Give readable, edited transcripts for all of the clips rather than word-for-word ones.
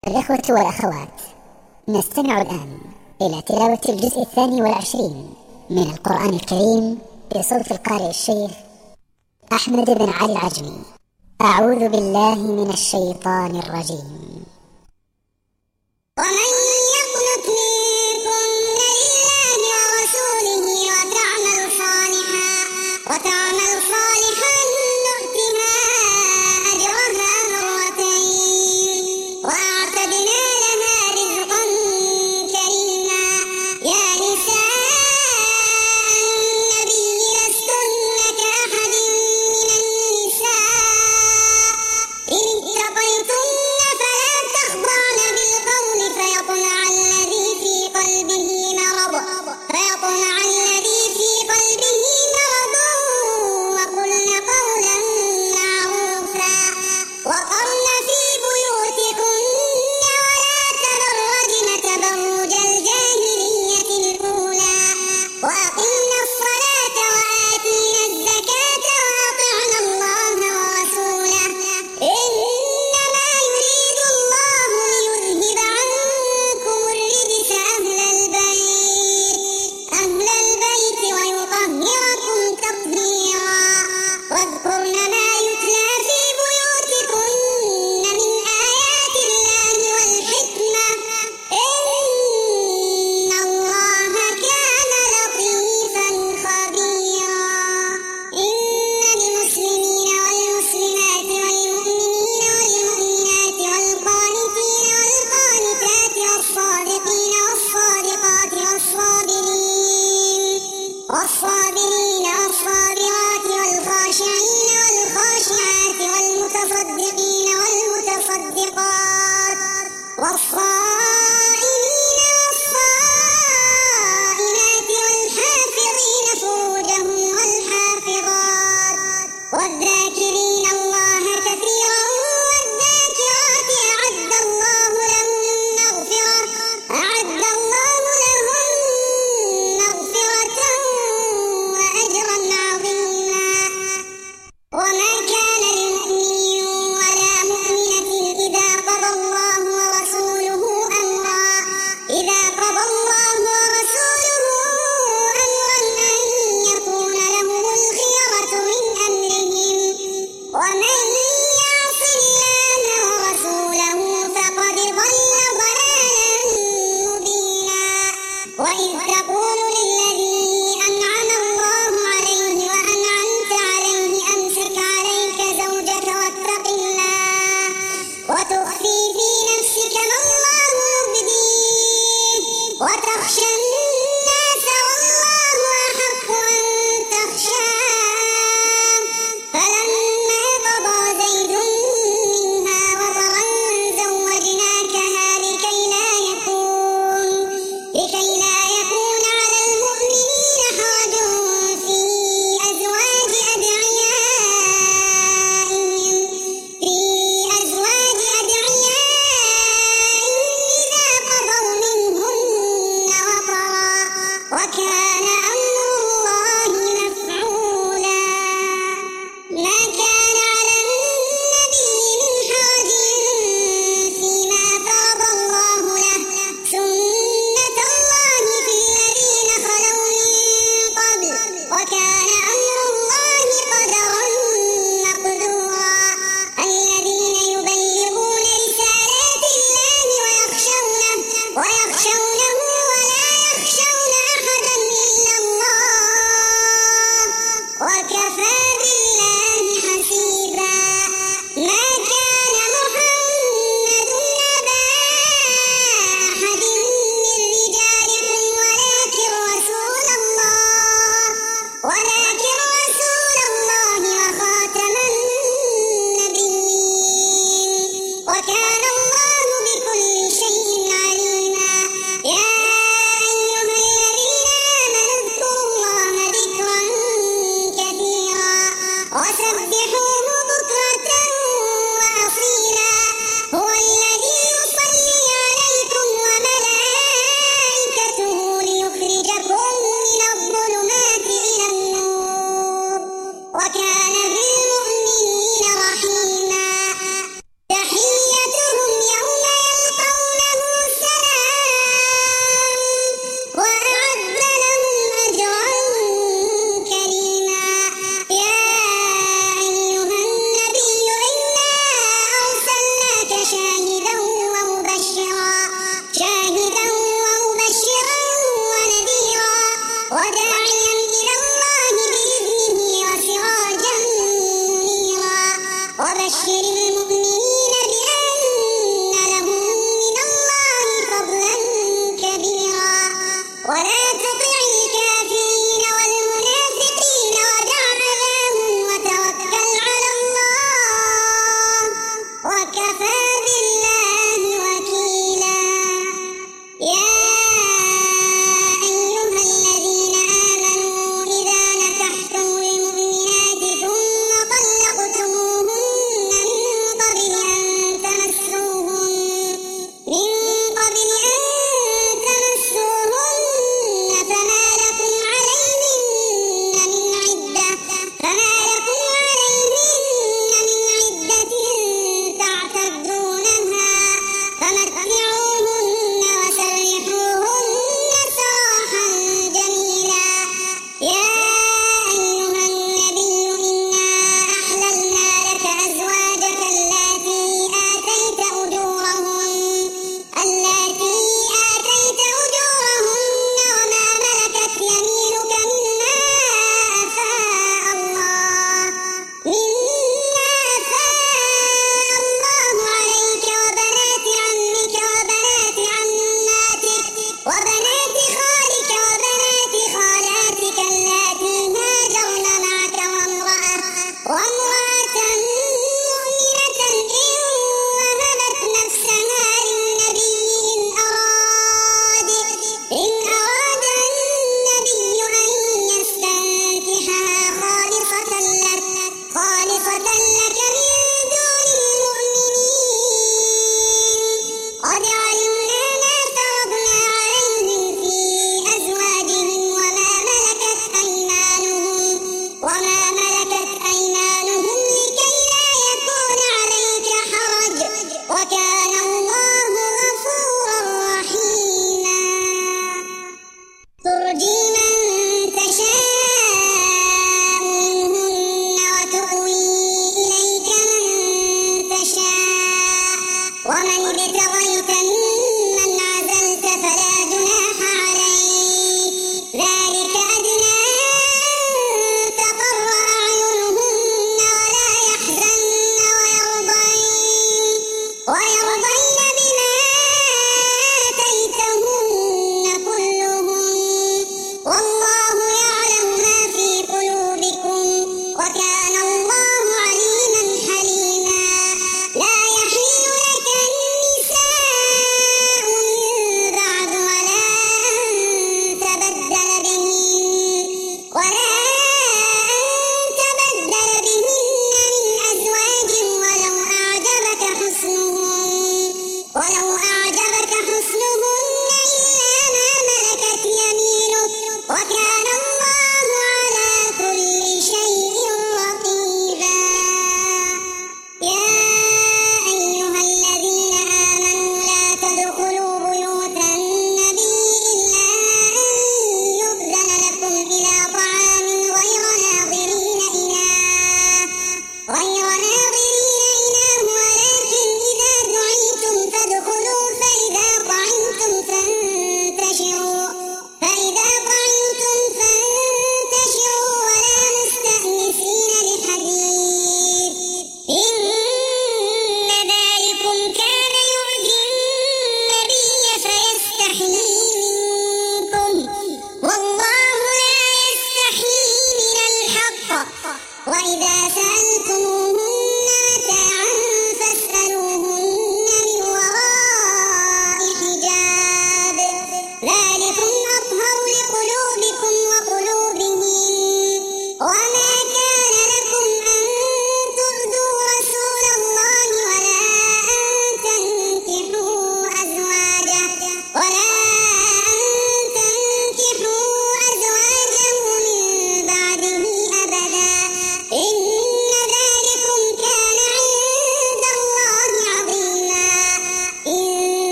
الإخوة والأخوات، نستمع الآن إلى تلاوة الجزء 22 من القرآن الكريم بصوت القارئ الشيخ أحمد بن علي العجمي. أعوذ بالله من الشيطان الرجيم. ومن يقنت منكن لله ورسوله وتعمل صالحا نؤتها أجرها مرتين وأعتدنا لها رزقا كريما. يا نساء النبي لستن كأحد من النساء إن اتقيتن فلا تخضعن بالقول فيطمع الذي في قلبه مرض وقلن قولا معروفا. وقرن في بيوتكن ولا تبرجن تبرج الجاهلية الأولى وأقمنا الصلاة وآتينا الزكاة وأطعنا الله ورسوله إنما يريد الله ليذهب عنكم الرجس أهل البيت ويطهركم تطهيرا. واذكرن ما يتلى في بيوتكن من آيات الله والحكمة إن الله كان لطيفا خبيرا. إن المسلمين والمسلمات والمؤمنين والمؤمنات والقانتين والقانتات والصادقين والصادقات والصابرين والصابرات والخاشعين والخاشعات والمتصدقين والمتصدقات والصائمين والصائمات والحافظين فروجهم والحافظات والذاكرين الله كثيرا والذاكرات أعد الله لهم مغفرة وأجرا عظيما. وما كان لمؤمن ولا مؤمنة إذا قضى الله ورسوله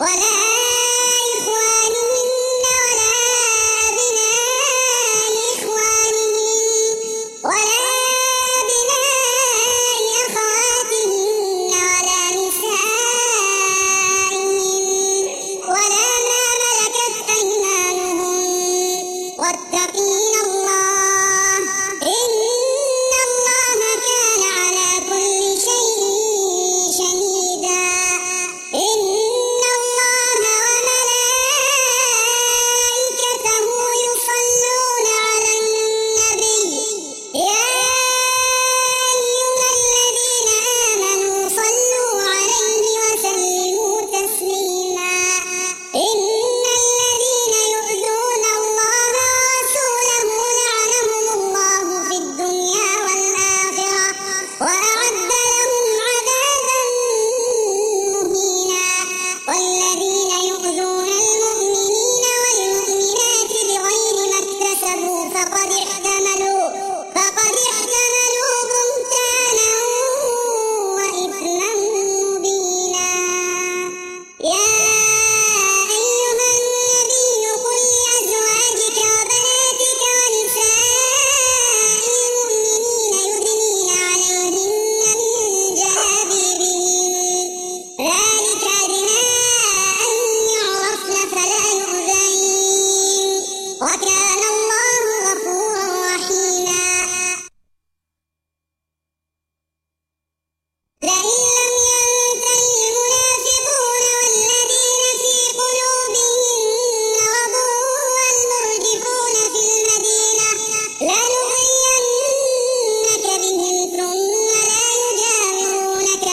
ولا إخوانهن ولا أبناء إخوانهن ولا أبناء أخواتهن ولا نسائهن ولا ما ملكت أيمانهن واتقين الله إن الله كان على كل شيء شهيدا إن الله وملائكته يصلون على النبي يا أيها الذين آمنوا صلوا عليه وسلموا تسليما إن الذين يؤذون الله ورسوله لعنهم الله في الدنيا والآخرة وأعد لهم عذابا مهينا والذين يؤذون المؤمنين والمؤمنات بغير ما اكتسبوا فقد احتملوا بهتانا وإثما مبينا يا أيها النبي قل لأزواجك وبناتك ونساء المؤمنين يدنين عليهن من جلابيبهن ذلك أدنى أن يعرفن فلا يؤذين وكان الله غفورا رحيما لئن لم ينته المنافقون والذين في قلوبهم مرض والمرجفون في المدينة لنغرينك بهم ثم لا يجاورونك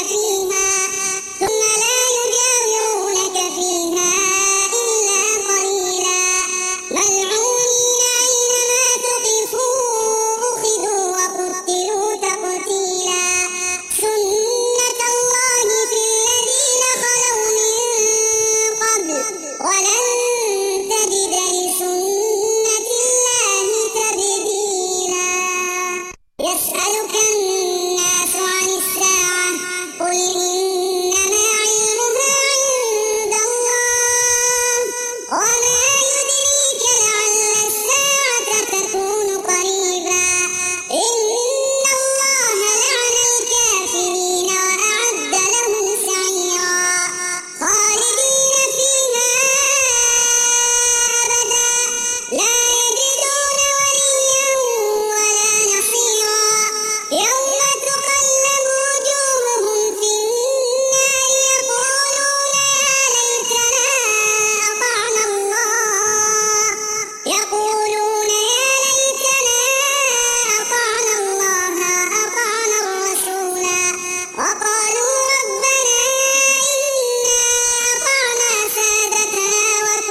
فيها إلا قليلا ملعونين أينما ثقفوا أخذوا وقتلوا تقتيلا سنة الله في الذين خلوا من قبل ولن تجد لسنة الله تبديلا يسألك الناس عن الساعة قل إنما علمها عند الله وما يدريك لعل الساعة تكون قريبا إن الله لعن الكافرين وأعد لهم سعيرا خالدين فيها أبدا لا يجدون وليا ولا نصيرا يوم تقلب وجوههم في النار يقولون يا ليتنا أطعنا الله وأطعنا الرسولا وقالوا ربنا إنا أطعنا سادتنا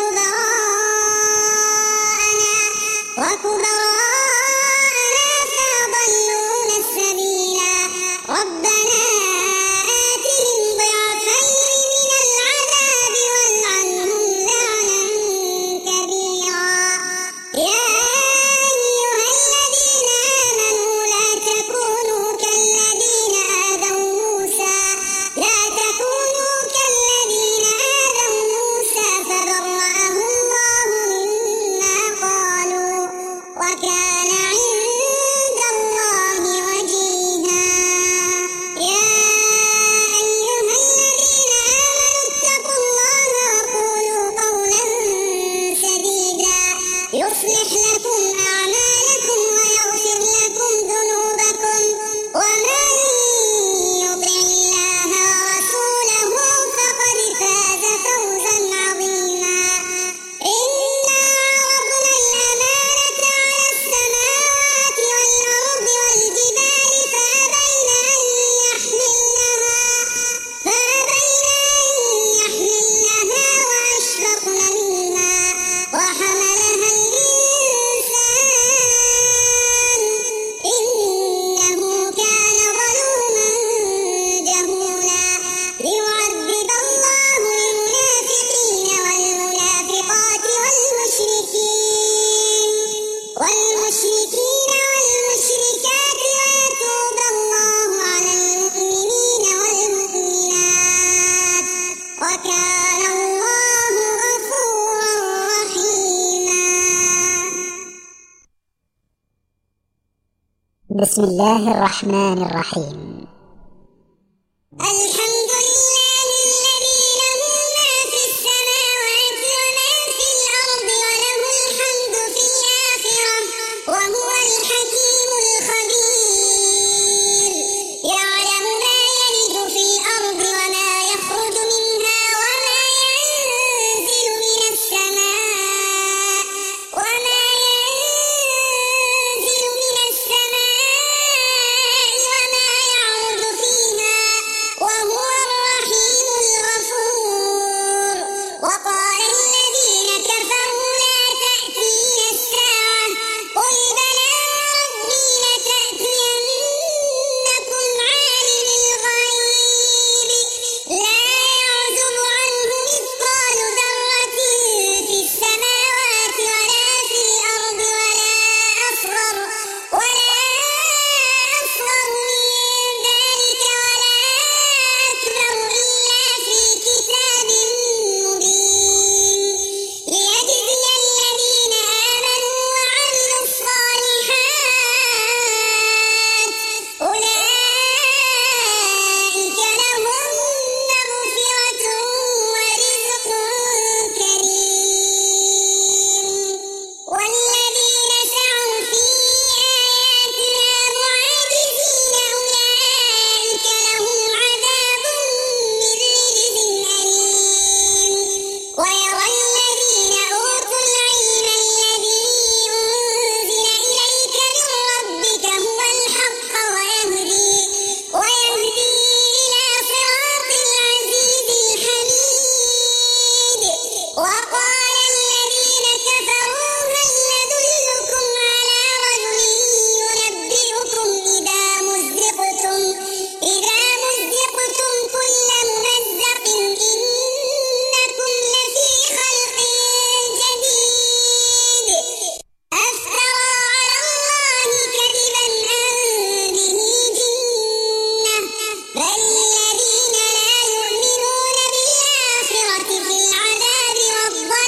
وكبراءنا فأضلونا السبيلا ربنا آتهم ضعفين من العذاب والعنهم لعنا كبيرا يا أيها الذين آمنوا لا تكونوا كالذين آذوا موسى فبرأه الله مما قالوا وكان عند الله وجيها يا أيها الذين آمنوا اتقوا الله وقولوا قولا سديدا يصلح لكم أعمالكم ويغفر لكم ذنوبكم ومن يطع الله ورسوله فقد فاز فوزا عظيما إنا عرضنا الأمانة على السماوات والأرض والجبال فأبين أن يحملنها وأشفقن منها وحملها الإنسان إنه كان ظلوما جهولا ليعذب الله المنافقين والمنافقات والمشركين والمشركات ويتوب الله على المؤمنين والمؤمنات وكان الله بسم الله الرحمن الرحيم. الحمد لله الذي له ما في السماوات وما في الأرض وله الحمد في الآخرة وهو الحكيم الخبير. يعلم ما يلج في الأرض وما يخرج منها وما ينزل من السماء وما يعرج فيها وهو الرحيم الغفور. وقال الذين كفروا لا تأتينا الساعة قل بلى وربي لتأتينكم عالم الغيب لا يعزب عنه مثقال ذرة في السماوات ولا في الأرض ولا أصغر من ذلك ولا أكبر إلا في كتاب مبين ليجزي الذين آمنوا وعملوا الصالحات أولئك لهم مغفرة ورزق كريم. والذين سعوا في آياتنا معاجزين أولئك لهم عذاب من رجز أليم. ويرى الذين أوتوا العلم الذي أنزل إليك من ربك هو الحق ويهدي إلى صراط العزيز الحميد. وقال الذين كفروا هل ندلكم على رجل ينبئكم إذا مزقتم كل ممزق إنكم لفي خلق جديد. أفترى على الله كذبا أم به جنة بل الذين لا يؤمنون بالآخرة في العذاب والضلال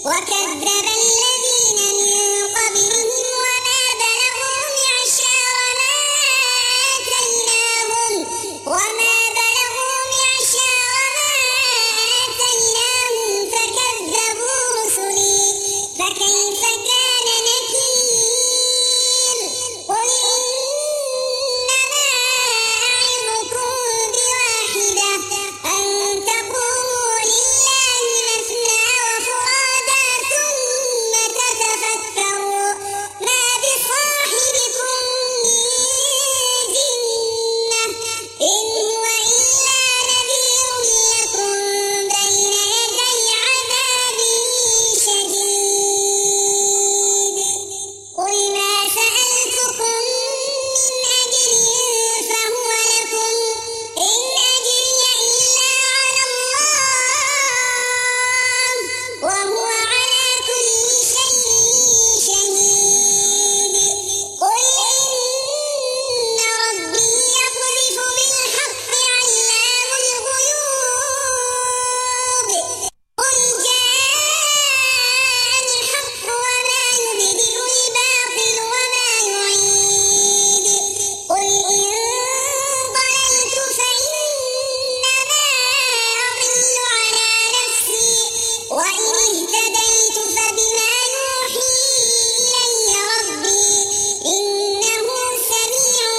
وكذب الذين من قبلهم وما بلغوا معشار ما آتيناهم فكذبوا رسلي فكيف كان نكير قل إنما أعظكم بواحدة أن تقوموا لله مثنى وفرادى ثم تتفكروا ما بصاحبكم من جنة إن هو إلا نذير لكم بين يدي عذاب شديد قل ما سألتكم من أجر فهو لكم إن أجري إلا على الله وهو على كل شيء شهيد قل إن ربي يقذف بالحق علام الغيوب قل جاء الحق وما يبدئ الباطل وما يعيد قل إن ضللت فإنما أضل على نفسي وإن اهتديت فبما يوحي إلي ربي إنه سميع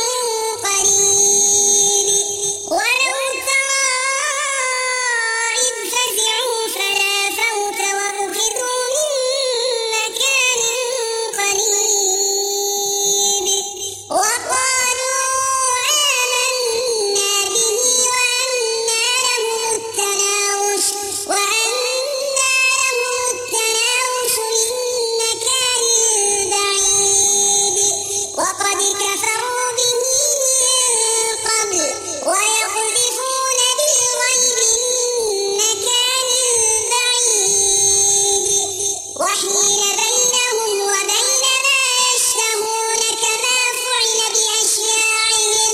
قريب ولو ترى إذ فزعوا فلا فوت وأخذوا من مكان قريب وقالوا آمنا به وأنى لهم التناوش من مكان بعيد وقد كفروا به من قبل ويقذفون بالغيب من مكان بعيد وحيل بينهم وبين ما يشتهون كما فعل بأشياعهم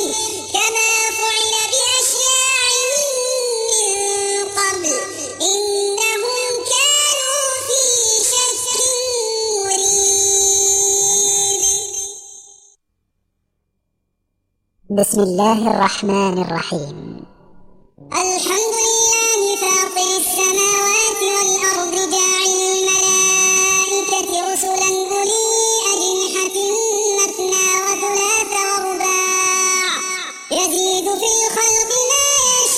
من قبل إنهم كانوا في شك مريب بسم الله الرحمن الرحيم. الحمد لله فاطر السماوات والأرض جاعل الملائكة رسلا أولي أجنحة مثنى وثلاث ورباع يزيد في الخلق ما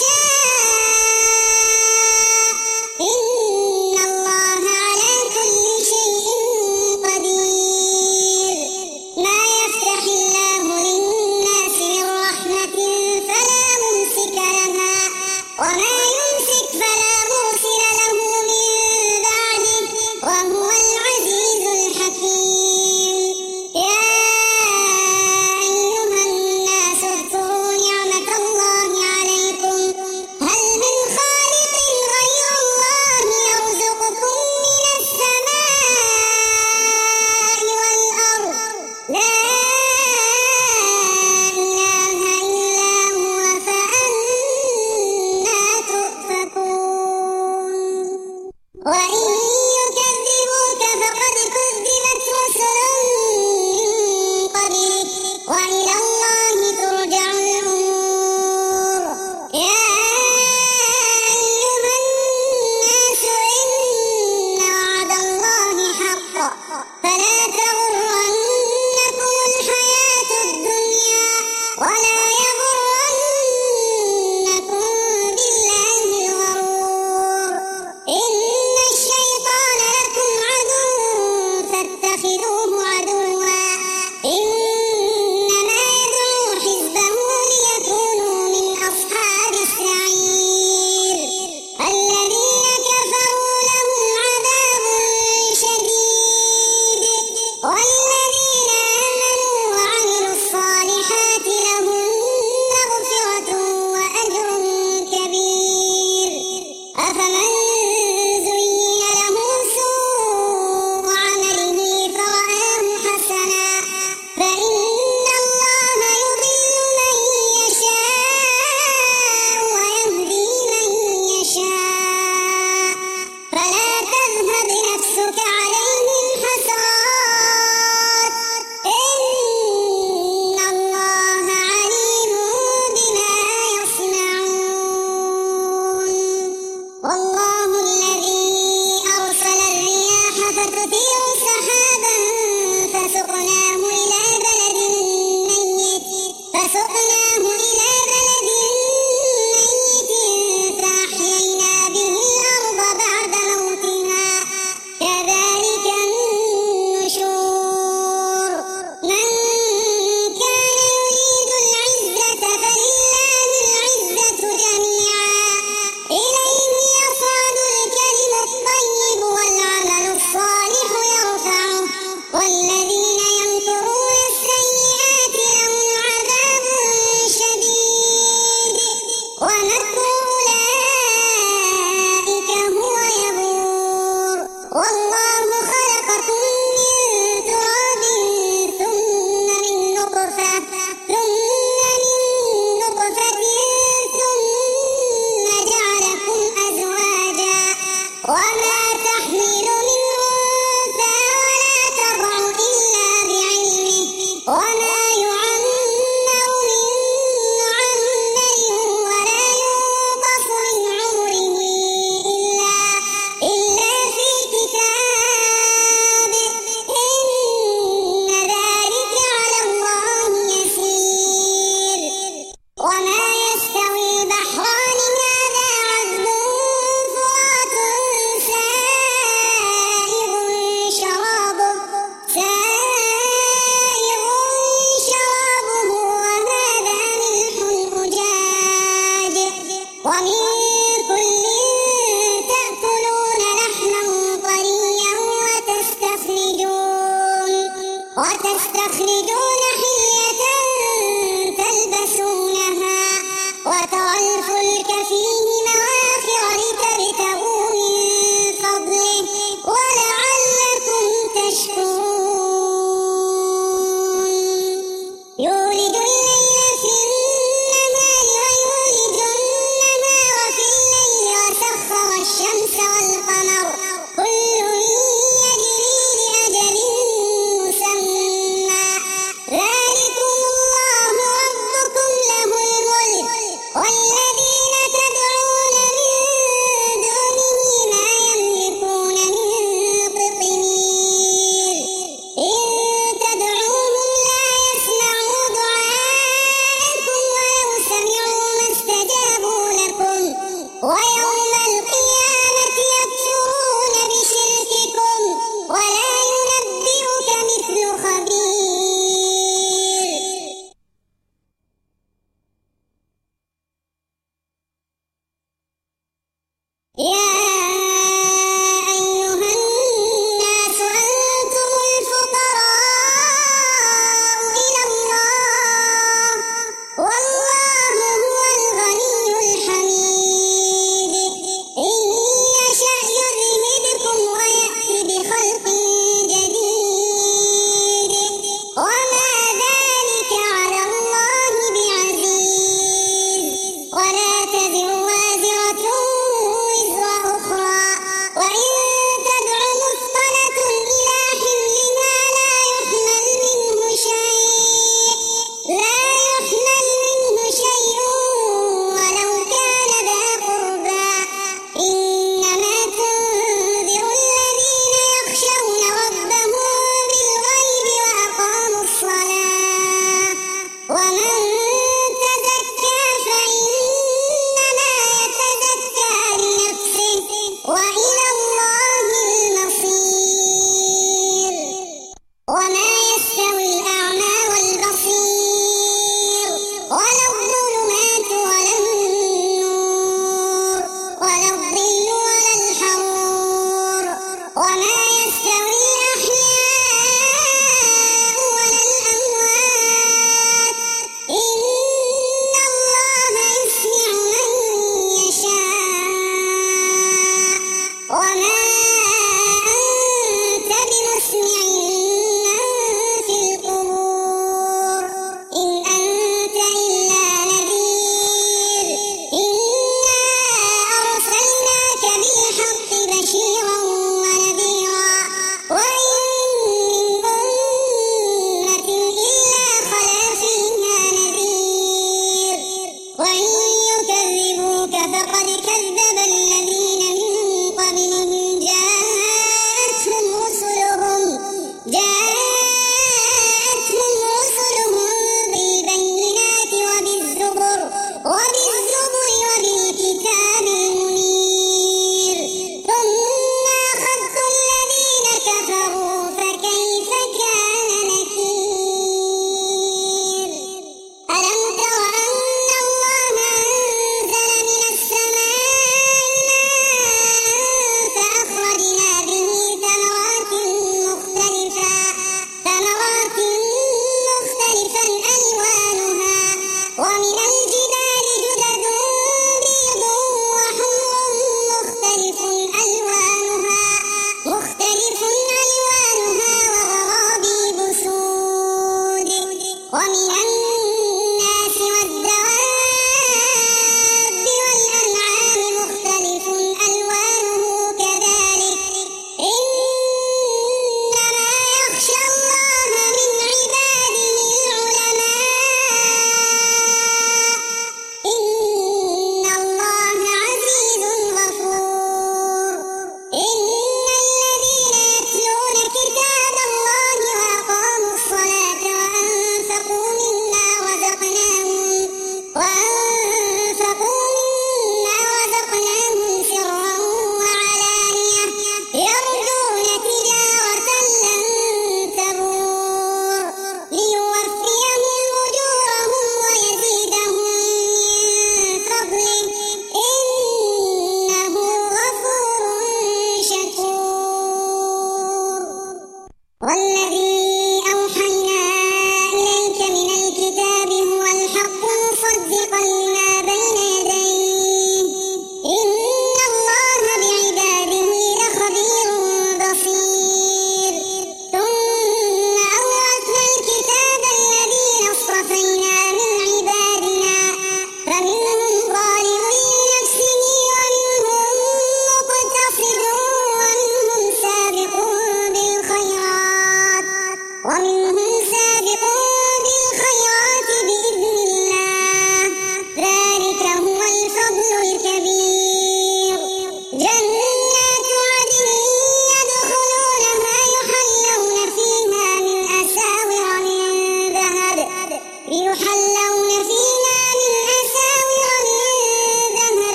يشاء إن الله على كل شيء قدير ما يفتح الله للناس من رحمة فلا ممسك لها وما يمسك فلا مرسل له من بعده وهو العزيز الحكيم يا أيها الناس اذكروا نعمة الله عليكم هل من خالق غير الله يرزقكم من السماء والأرض لا إله إلا هو فأنى تؤفكون وإن يكذبوك فقد كذبت رسل من قبلك وإلى الله ترجع الأمور يا أيها الناس إن وعد الله حق فلا تغرنكم الحياة الدنيا ولا يغرنكم بالله الغرور إن الشيطان الله الذي أرسل الرياح فتثير سحابا فسقناه إلى بلد ميت فأحيينا به الأرض بعد موتها كذلك النشور من كان يريد العزة فلله العزة جميعا إليه يصعد الكلم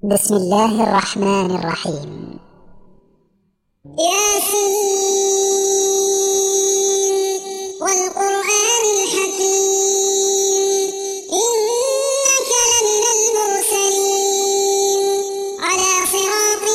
بسم الله الرحمن الرحيم. ياسين والقرآن الحكيم إنك لمن المرسلين على صراط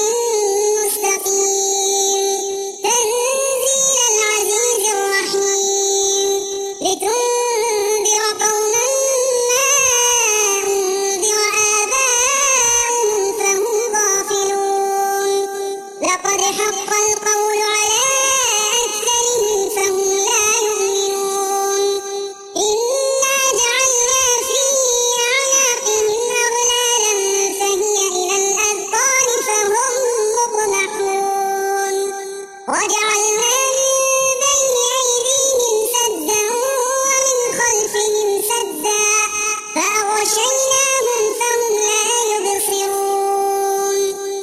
مستقيم تنزيل العزيز الرحيم لتنذر قوما ما أنذر آباؤهم فهم غافلون لقد حق القول على أكثرهم فهم لا يؤمنون إنا جعلنا في أعناقهم أغلالا فهي إلى الأذقان فهم مقمحون وجعلنا من بين أيديهم سدا ومن خلفهم سدا فأغشيناهم فهم لا يبصرون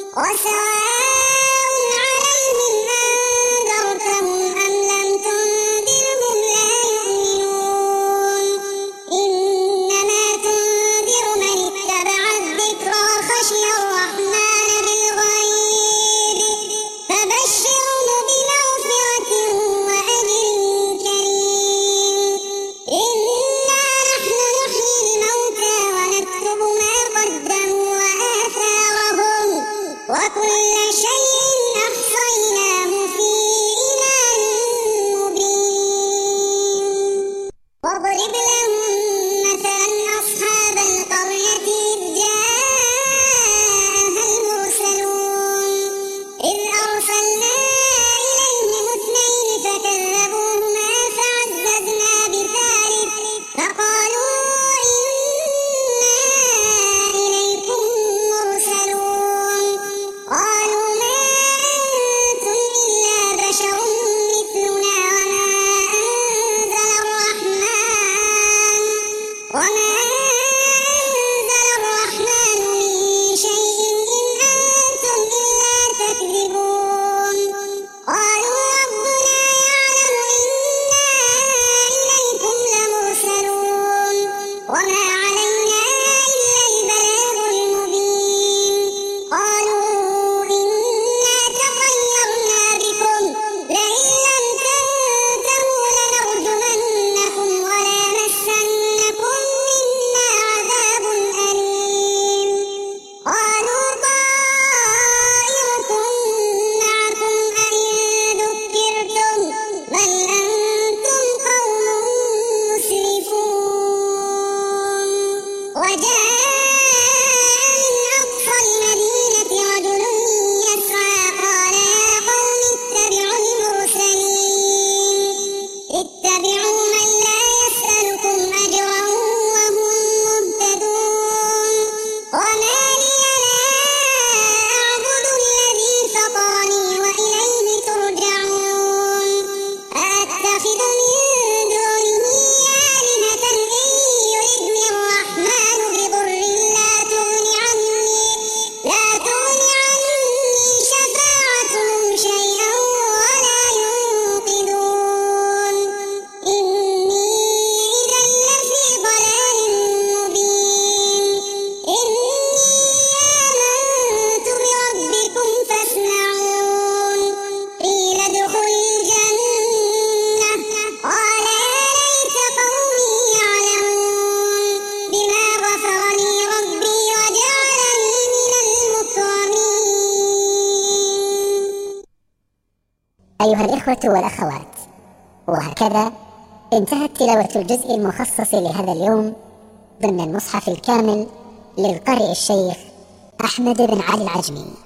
وسواء عليهم أنذرتهم أم لم تنذرهم لا يؤمنون إنما تنذر من اتبع الذكر وخشي الرحمن بالغيب فبشره بمغفرة وأجر كريم إنا نحن نحيي الموتى ونكتب ما قدموا وآثارهم وكل شيء أحصيناه في إمام مبين واضرب لهم مثلا أصحاب القرية إذ جاءها المرسلون إذ أرسلنا إليهم اثنين فكذبوهما فعززنا بثالث فقالوا إنا إليكم مرسلون قالوا ما أنتم إلا بشر مثلنا وما أنزل الرحمن من شيء إن أنتم إلا تكذبون قالوا ربنا يعلم إنا إليكم لمرسلون وما علينا إلا البلاغ المبين قالوا إنا تطيرنا بكم لئن لم تنتهوا لنرجمنكم وليمسنكم منا عذاب أليم قالوا طائركم معكم أئن ذكرتم بل أنتم قوم مسرفون وجاء من أقصى المدينة رجل يسعى قال يا قوم اتبعوا المرسلين اتبعوا من لا يسألكم أجرا وهم مهتدون وما لي لا أعبد الذي فطرني وإليه ترجعون أأتخذ من دونه آلهة إن يردني الرحمن بضر لا تغن عني شفاعتهم شيئا ولا ينقذون إني إذا لفي ضلال مبين إني آمنت بربكم فاسمعون قيل ادخل الجنة قال يا ليت قومي يعلمون بما غفر لي ربي وجعلني من المكرمين أيها الإخوة والأخوات، وهكذا انتهت تلاوة الجزء المخصص لهذا اليوم ضمن المصحف الكامل للقارئ الشيخ أحمد بن علي العجمي.